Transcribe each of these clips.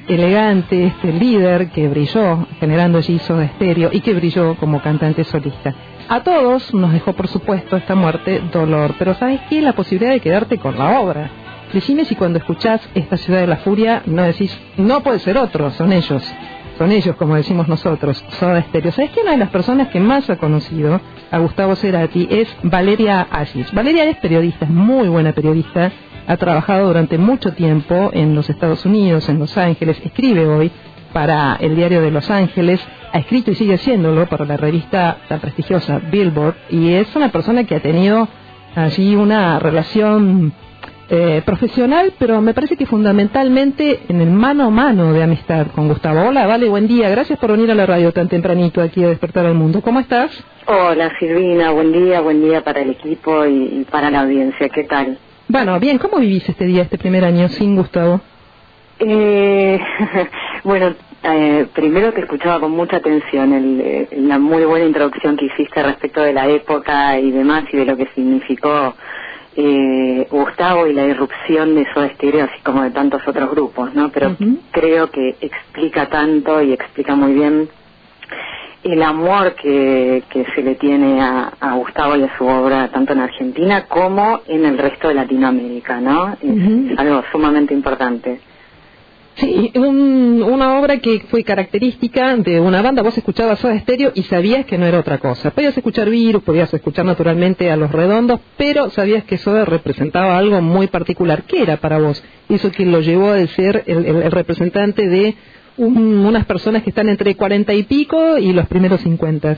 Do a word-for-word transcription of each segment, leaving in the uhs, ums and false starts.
elegante, este líder que brilló generando allí Soda Stereo y que brilló como cantante solista. A todos nos dejó, por supuesto, esta muerte dolor, pero ¿sabes qué? La posibilidad de quedarte con la obra. Decime si cuando escuchás Esta Ciudad de la Furia no decís, no puede ser otro, son ellos. Son ellos, como decimos nosotros, Soda Stereo. ¿Sabes que una de las personas que más ha conocido a Gustavo Cerati es Valeria Assis? Valeria es periodista, es muy buena periodista, ha trabajado durante mucho tiempo en los Estados Unidos, en Los Ángeles, escribe hoy para el diario de Los Ángeles, ha escrito y sigue haciéndolo para la revista tan prestigiosa Billboard, y es una persona que ha tenido allí una relación Eh, profesional, pero me parece que fundamentalmente en el mano a mano de amistad con Gustavo. Hola, Vale, buen día. Gracias por venir a la radio tan tempranito aquí a Despertar al Mundo. ¿Cómo estás? Hola, Silvina. Buen día, buen día para el equipo y, y para la audiencia. ¿Qué tal? Bueno, bien. ¿Cómo vivís este día, este primer año sin Gustavo? Eh, bueno, eh, primero te escuchaba con mucha atención el, la muy buena introducción que hiciste respecto de la época y demás y de lo que significó Eh, Gustavo y la irrupción de Soda Stereo, así como de tantos otros grupos, ¿no? Pero uh-huh. creo que explica tanto y explica muy bien el amor que, que se le tiene a, a Gustavo y a su obra, tanto en Argentina como en el resto de Latinoamérica, ¿no? Es, uh-huh. es algo sumamente importante. Sí, un, una obra que fue característica de una banda. Vos escuchabas Soda Stereo y sabías que no era otra cosa. Podías escuchar Virus, podías escuchar naturalmente a Los Redondos, pero sabías que Soda representaba algo muy particular. ¿Qué era para vos eso que lo llevó a ser el, el, el representante de un, unas personas que están entre cuarenta y pico y los primeros cincuenta?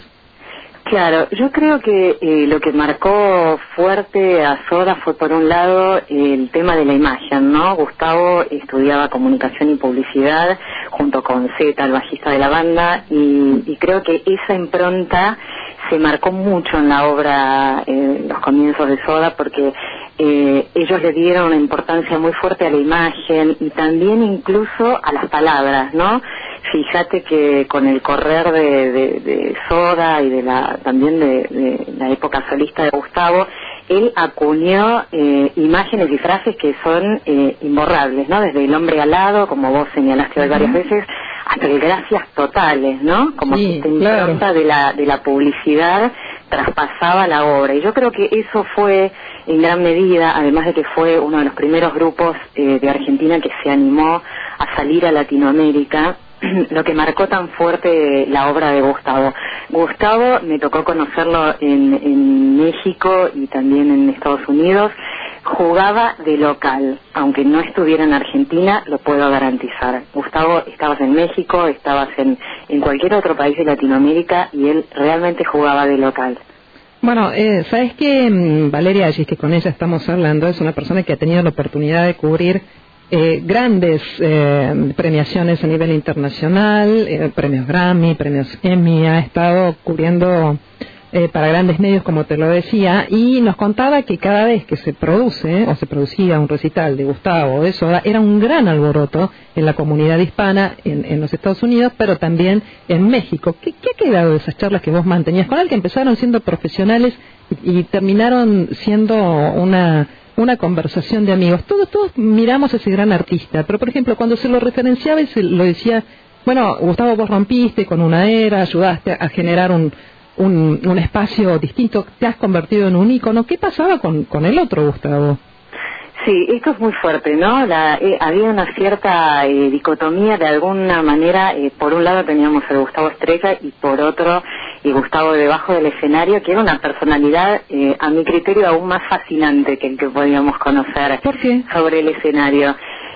Claro, yo creo que eh, lo que marcó fuerte a Soda fue, por un lado, el tema de la imagen, ¿no? Gustavo estudiaba comunicación y publicidad junto con Zeta, el bajista de la banda, y, y creo que esa impronta se marcó mucho en la obra, en eh, los comienzos de Soda, porque eh, ellos le dieron una importancia muy fuerte a la imagen y también incluso a las palabras, ¿no? Fíjate que con el correr de, de, de Soda y de la también de, de la época solista de Gustavo, él acuñó eh, imágenes y frases que son eh, imborrables, ¿no? Desde el hombre alado, como vos señalaste hoy varias veces, hasta el gracias totales, ¿no? Como sí, si esta impronta claro. de la de la publicidad traspasaba la obra. Y yo creo que eso fue en gran medida, además de que fue uno de los primeros grupos eh, de Argentina que se animó a salir a Latinoamérica, lo que marcó tan fuerte la obra de Gustavo. Gustavo me tocó conocerlo en, en México y también en Estados Unidos. Jugaba de local, aunque no estuviera en Argentina, lo puedo garantizar. Gustavo, estabas en México, estabas en, en cualquier otro país de Latinoamérica y él realmente jugaba de local. Bueno, eh, ¿sabes qué? Valeria Assis, que con ella estamos hablando, es una persona que ha tenido la oportunidad de cubrir Eh, grandes eh, premiaciones a nivel internacional, eh, premios Grammy, premios Emmy, ha estado cubriendo eh, para grandes medios, como te lo decía, y nos contaba que cada vez que se produce o se producía un recital de Gustavo o de Soda, era un gran alboroto en la comunidad hispana en, en los Estados Unidos, pero también en México. ¿Qué, qué ha quedado de esas charlas que vos mantenías con él, que empezaron siendo profesionales y, y terminaron siendo una una conversación de amigos? Todos todos miramos a ese gran artista, pero por ejemplo cuando se lo referenciaba y se lo decía, bueno, Gustavo, vos rompiste con una era, ayudaste a generar un un, un espacio distinto, te has convertido en un ícono. ¿Qué pasaba con, con el otro Gustavo? Sí, esto es muy fuerte, ¿no? La, eh, había una cierta eh, dicotomía de alguna manera. Eh, por un lado teníamos el Gustavo Estrella y por otro y Gustavo debajo del escenario, que era una personalidad, eh, a mi criterio, aún más fascinante que el que podíamos conocer. ¿Por qué? Sobre el escenario.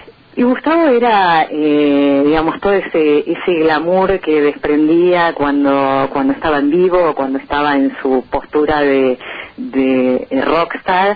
Y Gustavo era, eh, digamos, todo ese ese glamour que desprendía cuando cuando estaba en vivo o cuando estaba en su postura de, de rockstar.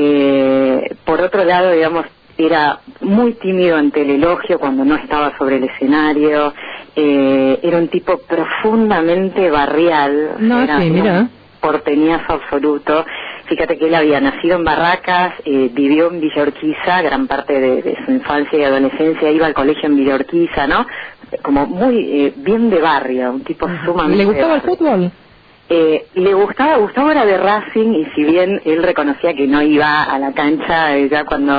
Eh, por otro lado, digamos, era muy tímido ante el elogio cuando no estaba sobre el escenario. Eh, era un tipo profundamente barrial. No, era sí, mira. Porteñazo absoluto. Fíjate que él había nacido en Barracas, eh, vivió en Villa Urquiza, gran parte de, de su infancia y adolescencia, iba al colegio en Villa Urquiza, ¿no? Como muy eh, bien de barrio, un tipo uh-huh. sumamente... ¿Le gustaba el fútbol? Eh, le gustaba, Gustavo era de Racing, y si bien él reconocía que no iba a la cancha, eh, ya cuando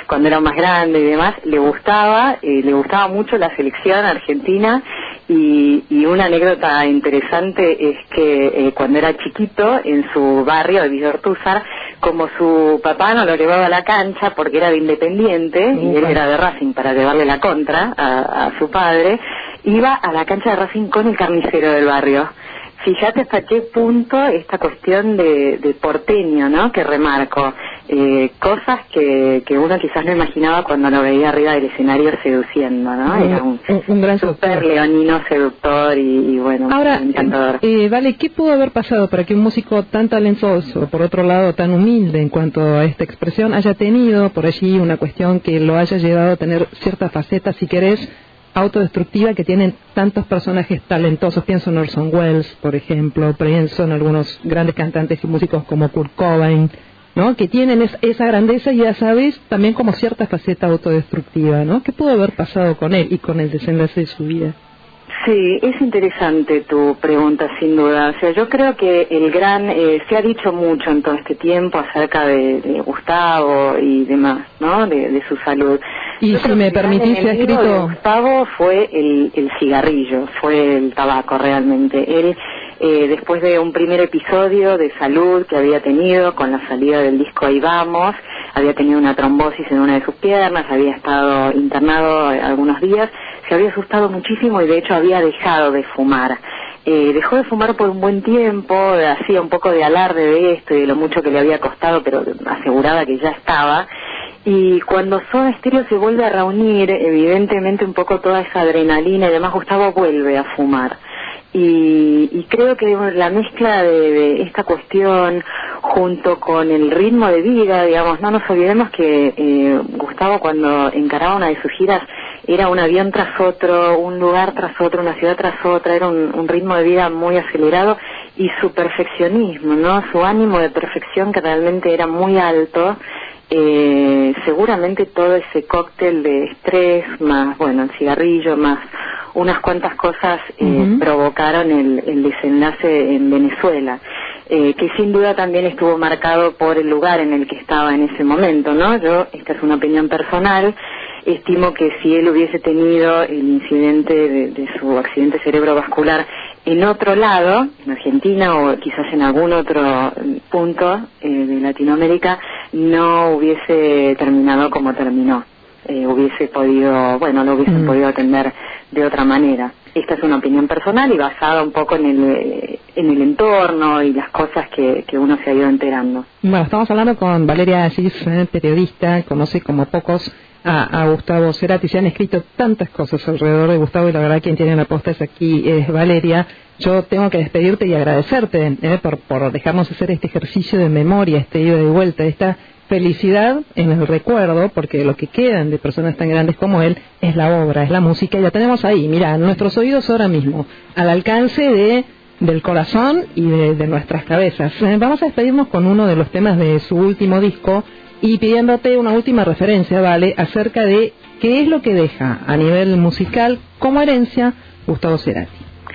cuando era más grande y demás, le gustaba, eh, le gustaba mucho la selección argentina. Y, y una anécdota interesante es que eh, cuando era chiquito, en su barrio de Villa Ortúzar, como su papá no lo llevaba a la cancha porque era de Independiente, uh-huh. y él era de Racing para llevarle la contra a, a su padre, iba a la cancha de Racing con el carnicero del barrio. Fíjate hasta qué punto esta cuestión de, de porteño, ¿no?, que remarco. Eh, cosas que, que uno quizás no imaginaba cuando lo veía arriba del escenario seduciendo, ¿no? Era un, un, un gran super leonino seductor y, y bueno, ahora, encantador. Eh, vale, ¿qué pudo haber pasado para que un músico tan talentoso, por otro lado tan humilde en cuanto a esta expresión, haya tenido por allí una cuestión que lo haya llevado a tener cierta faceta, si querés, autodestructiva, que tienen tantos personajes talentosos? Pienso en Orson Welles, por ejemplo, pienso en algunos grandes cantantes y músicos como Kurt Cobain, ¿no?, que tienen es, esa grandeza y a sabes también como cierta faceta autodestructiva, ¿no? ¿Qué pudo haber pasado con él y con el desenlace de su vida? Sí, es interesante tu pregunta, sin duda. O sea, yo creo que el gran, eh, se ha dicho mucho en todo este tiempo acerca de, de Gustavo y demás, ¿no?, de, de su salud. Y yo si me permitís, se ha escrito... Gustavo fue el, el cigarrillo, fue el tabaco realmente. Él, eh, después de un primer episodio de salud que había tenido con la salida del disco Ahí Vamos, había tenido una trombosis en una de sus piernas, había estado internado algunos días, se había asustado muchísimo y de hecho había dejado de fumar. Eh, dejó de fumar por un buen tiempo, hacía un poco de alarde de esto y de lo mucho que le había costado, pero aseguraba que ya estaba. Y cuando Soda Stereo se vuelve a reunir, evidentemente un poco toda esa adrenalina y demás, Gustavo vuelve a fumar. Y, y creo que la mezcla de, de esta cuestión junto con el ritmo de vida, digamos, no nos olvidemos que eh, Gustavo cuando encaraba una de sus giras era un avión tras otro, un lugar tras otro, una ciudad tras otra, era un, un ritmo de vida muy acelerado y su perfeccionismo, ¿no?, su ánimo de perfección que realmente era muy alto. Eh, seguramente todo ese cóctel de estrés, más, bueno, el cigarrillo, más unas cuantas cosas eh, uh-huh. provocaron el, el desenlace en Venezuela, eh, que sin duda también estuvo marcado por el lugar en el que estaba en ese momento, ¿no? Yo, esta es una opinión personal, estimo que si él hubiese tenido el incidente de, de su accidente cerebrovascular en otro lado, en Argentina o quizás en algún otro punto eh, de Latinoamérica, no hubiese terminado como terminó. Eh, hubiese podido, bueno, lo hubiesen mm. podido atender de otra manera. Esta es una opinión personal y basada un poco en el, en el entorno y las cosas que, que uno se ha ido enterando. Bueno, estamos hablando con Valeria Asís, eh, periodista, conoce como pocos a, a Gustavo Cerati. Se han escrito tantas cosas alrededor de Gustavo y la verdad quien tiene la posta es aquí, es Valeria. Yo tengo que despedirte y agradecerte eh, por, por dejarnos hacer este ejercicio de memoria, este ida y vuelta, esta felicidad en el recuerdo, porque lo que quedan de personas tan grandes como él es la obra, es la música, y la tenemos ahí, mira, en nuestros oídos ahora mismo, al alcance de del corazón y de, de nuestras cabezas. Eh, vamos a despedirnos con uno de los temas de su último disco y pidiéndote una última referencia, Vale, acerca de qué es lo que deja a nivel musical como herencia Gustavo Cerati.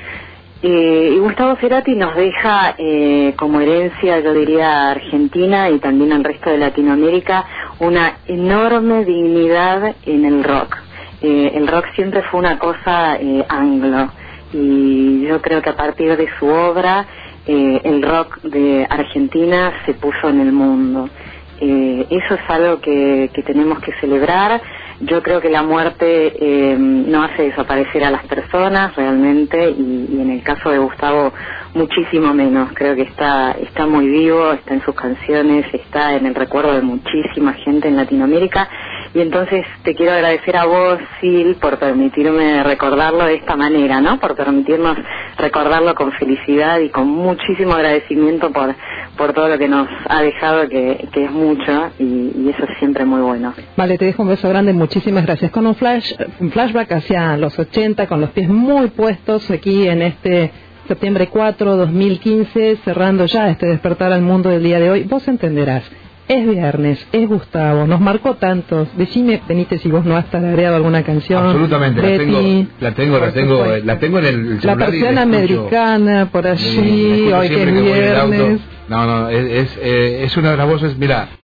Eh, y Gustavo Cerati nos deja eh, como herencia, yo diría, a Argentina y también al resto de Latinoamérica, una enorme dignidad en el rock. Eh, el rock siempre fue una cosa eh, anglo, y yo creo que a partir de su obra eh, el rock de Argentina se puso en el mundo. Eh, eso es algo que, que tenemos que celebrar. Yo creo que la muerte eh, no hace desaparecer a las personas realmente, y, y en el caso de Gustavo muchísimo menos. Creo que está está muy vivo, está en sus canciones, está en el recuerdo de muchísima gente en Latinoamérica, y entonces te quiero agradecer a vos, Sil, por permitirme recordarlo de esta manera, ¿no? Por permitirnos recordarlo con felicidad y con muchísimo agradecimiento por por todo lo que nos ha dejado, que, que es mucho, y, y eso es siempre muy bueno. Vale, te dejo un beso grande, muchísimas gracias. Con un flash, un flashback hacia los ochenta, con los pies muy puestos aquí en este septiembre cuatro, dos mil quince, cerrando ya este despertar al mundo del día de hoy. Vos entenderás, es viernes, es Gustavo, nos marcó tantos. Decime, Benítez, si vos no has tarareado alguna canción. Absolutamente, Betty, la tengo, la tengo, la tengo, la tengo en el celular. La persiana americana, por allí, sí, hoy que es viernes. No, no, es, es, eh, es una de las voces, mira.